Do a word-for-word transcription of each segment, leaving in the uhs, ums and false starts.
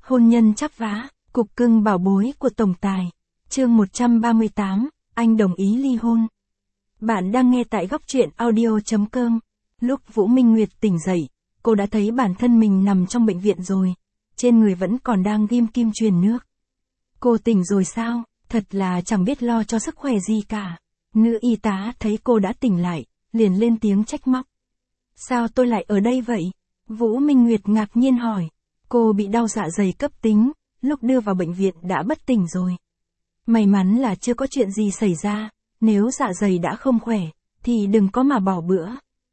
Hôn nhân chắp vá, cục cưng bảo bối của tổng tài. Chương một trăm ba mươi tám, anh đồng ý ly hôn. Bạn đang nghe tại góc truyện audio chấm com. Lúc Vũ Minh Nguyệt tỉnh dậy, cô đã thấy bản thân mình nằm trong bệnh viện rồi. Trên người vẫn còn đang ghim kim truyền nước. Cô tỉnh rồi sao? Thật là chẳng biết lo cho sức khỏe gì cả. Nữ y tá thấy cô đã tỉnh lại, liền lên tiếng trách móc. Sao tôi lại ở đây vậy? Vũ Minh Nguyệt ngạc nhiên hỏi. Cô bị đau dạ dày cấp tính, lúc đưa vào bệnh viện đã bất tỉnh rồi. May mắn là chưa có chuyện gì xảy ra, nếu dạ dày đã không khỏe, thì đừng có mà bỏ bữa.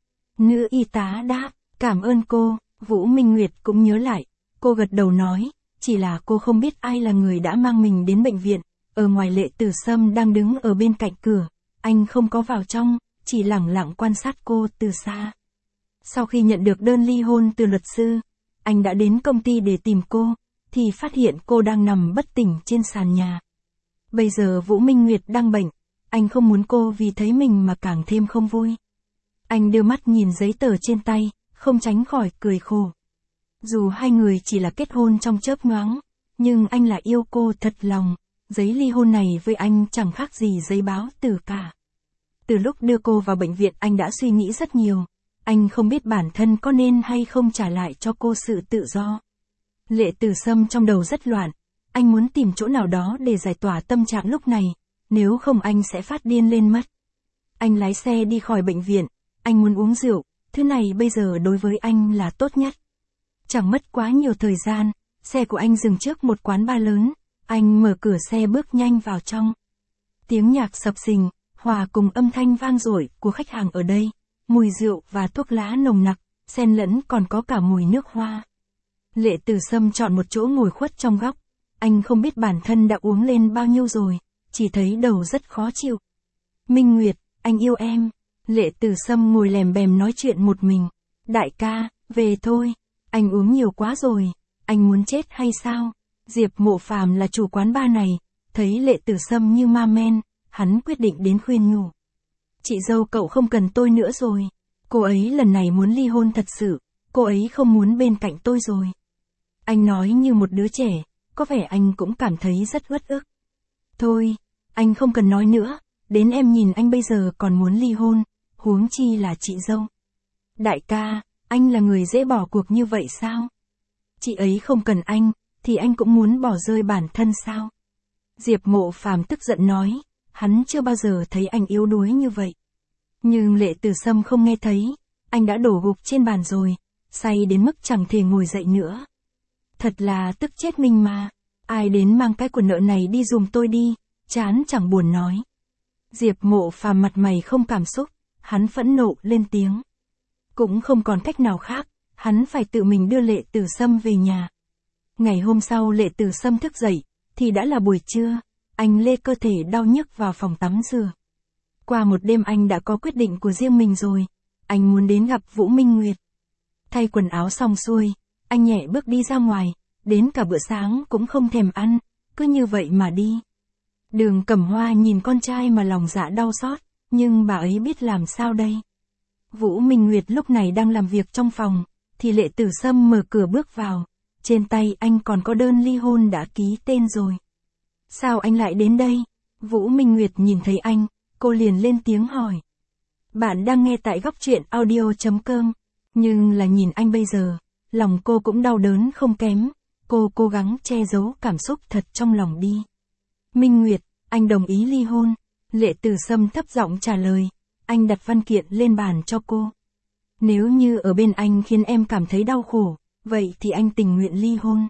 Nữ y tá đáp, cảm ơn cô. Vũ Minh Nguyệt cũng nhớ lại, cô gật đầu nói, chỉ là cô không biết ai là người đã mang mình đến bệnh viện. Ở ngoài Lệ Tử Sâm đang đứng ở bên cạnh cửa, anh không có vào trong, chỉ lẳng lặng quan sát cô từ xa. Sau khi nhận được đơn ly hôn từ luật sư, anh đã đến công ty để tìm cô, thì phát hiện cô đang nằm bất tỉnh trên sàn nhà. Bây giờ Vũ Minh Nguyệt đang bệnh, anh không muốn cô vì thấy mình mà càng thêm không vui. Anh đưa mắt nhìn giấy tờ trên tay, không tránh khỏi cười khổ. Dù hai người chỉ là kết hôn trong chớp nhoáng, nhưng anh là yêu cô thật lòng, giấy ly hôn này với anh chẳng khác gì giấy báo tử cả. Từ lúc đưa cô vào bệnh viện anh đã suy nghĩ rất nhiều. Anh không biết bản thân có nên hay không trả lại cho cô sự tự do. Lệ Tử Sâm trong đầu rất loạn, anh muốn tìm chỗ nào đó để giải tỏa tâm trạng lúc này, nếu không anh sẽ phát điên lên mất. Anh lái xe đi khỏi bệnh viện, anh muốn uống rượu, thứ này bây giờ đối với anh là tốt nhất. Chẳng mất quá nhiều thời gian, xe của anh dừng trước một quán bar lớn, anh mở cửa xe bước nhanh vào trong. Tiếng nhạc sập sình, hòa cùng âm thanh vang dội của khách hàng ở đây. Mùi rượu và thuốc lá nồng nặc, xen lẫn còn có cả mùi nước hoa. Lệ Tử Sâm chọn một chỗ ngồi khuất trong góc. Anh không biết bản thân đã uống lên bao nhiêu rồi, chỉ thấy đầu rất khó chịu. Minh Nguyệt, anh yêu em. Lệ Tử Sâm ngồi lèm bèm nói chuyện một mình. Đại ca, về thôi. Anh uống nhiều quá rồi. Anh muốn chết hay sao? Diệp Mộ Phàm là chủ quán bar này. Thấy Lệ Tử Sâm như ma men, hắn quyết định đến khuyên nhủ. Chị dâu cậu không cần tôi nữa rồi. Cô ấy lần này muốn ly hôn thật sự. Cô ấy không muốn bên cạnh tôi rồi. Anh nói như một đứa trẻ. Có vẻ anh cũng cảm thấy rất uất ức. Thôi, anh không cần nói nữa. Đến em nhìn anh bây giờ còn muốn ly hôn. Huống chi là chị dâu. Đại ca, anh là người dễ bỏ cuộc như vậy sao? Chị ấy không cần anh, thì anh cũng muốn bỏ rơi bản thân sao? Diệp Mộ Phàm tức giận nói. Hắn chưa bao giờ thấy anh yếu đuối như vậy. Nhưng Lệ Tử Sâm không nghe thấy, anh đã đổ gục trên bàn rồi, say đến mức chẳng thể ngồi dậy nữa. Thật là tức chết mình mà, ai đến mang cái của nợ này đi dùng tôi đi, chán chẳng buồn nói. Diệp Mộ Phàm mặt mày không cảm xúc, hắn phẫn nộ lên tiếng. Cũng không còn cách nào khác, hắn phải tự mình đưa Lệ Tử Sâm về nhà. Ngày hôm sau Lệ Tử Sâm thức dậy, thì đã là buổi trưa. Anh lê cơ thể đau nhức vào phòng tắm rửa. Qua một đêm anh đã có quyết định của riêng mình rồi. Anh muốn đến gặp Vũ Minh Nguyệt. Thay quần áo xong xuôi, anh nhẹ bước đi ra ngoài, đến cả bữa sáng cũng không thèm ăn, cứ như vậy mà đi. Đường Cẩm Hoa nhìn con trai mà lòng dạ đau xót, nhưng bà ấy biết làm sao đây. Vũ Minh Nguyệt lúc này đang làm việc trong phòng, thì Lệ Tử Sâm mở cửa bước vào. Trên tay anh còn có đơn ly hôn đã ký tên rồi. Sao anh lại đến đây? Vũ Minh Nguyệt nhìn thấy anh, cô liền lên tiếng hỏi. Bạn đang nghe tại góc truyện audio chấm com. Nhưng là nhìn anh bây giờ, lòng cô cũng đau đớn không kém. Cô cố gắng che giấu cảm xúc thật trong lòng đi. Minh Nguyệt, anh đồng ý ly hôn. Lệ Tử Sâm thấp giọng trả lời. Anh đặt văn kiện lên bàn cho cô. Nếu như ở bên anh khiến em cảm thấy đau khổ, vậy thì anh tình nguyện ly hôn.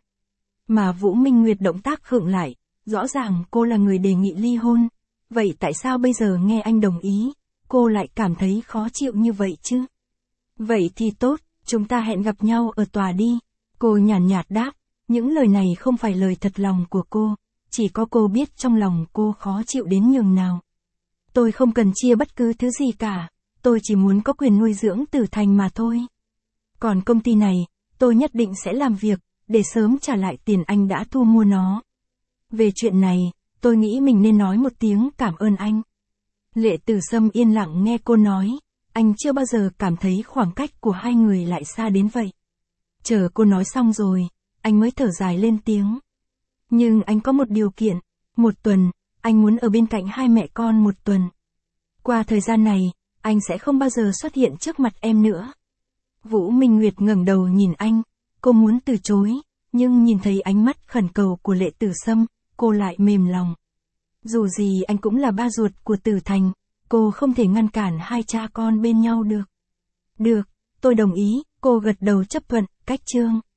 Mà Vũ Minh Nguyệt động tác khựng lại. Rõ ràng cô là người đề nghị ly hôn, vậy tại sao bây giờ nghe anh đồng ý, cô lại cảm thấy khó chịu như vậy chứ? Vậy thì tốt, chúng ta hẹn gặp nhau ở tòa đi. Cô nhàn nhạt đáp, những lời này không phải lời thật lòng của cô, chỉ có cô biết trong lòng cô khó chịu đến nhường nào. Tôi không cần chia bất cứ thứ gì cả, tôi chỉ muốn có quyền nuôi dưỡng Tử Thành mà thôi. Còn công ty này, tôi nhất định sẽ làm việc, để sớm trả lại tiền anh đã thu mua nó. Về chuyện này, tôi nghĩ mình nên nói một tiếng cảm ơn anh. Lệ Tử Sâm yên lặng nghe cô nói, anh chưa bao giờ cảm thấy khoảng cách của hai người lại xa đến vậy. Chờ cô nói xong rồi, anh mới thở dài lên tiếng. Nhưng anh có một điều kiện, một tuần, anh muốn ở bên cạnh hai mẹ con một tuần. Qua thời gian này, anh sẽ không bao giờ xuất hiện trước mặt em nữa. Vũ Minh Nguyệt ngẩng đầu nhìn anh, cô muốn từ chối, nhưng nhìn thấy ánh mắt khẩn cầu của Lệ Tử Sâm, cô lại mềm lòng. Dù gì anh cũng là ba ruột của Tử Thành, cô không thể ngăn cản hai cha con bên nhau được. Được, tôi đồng ý, cô gật đầu chấp thuận, cách chương.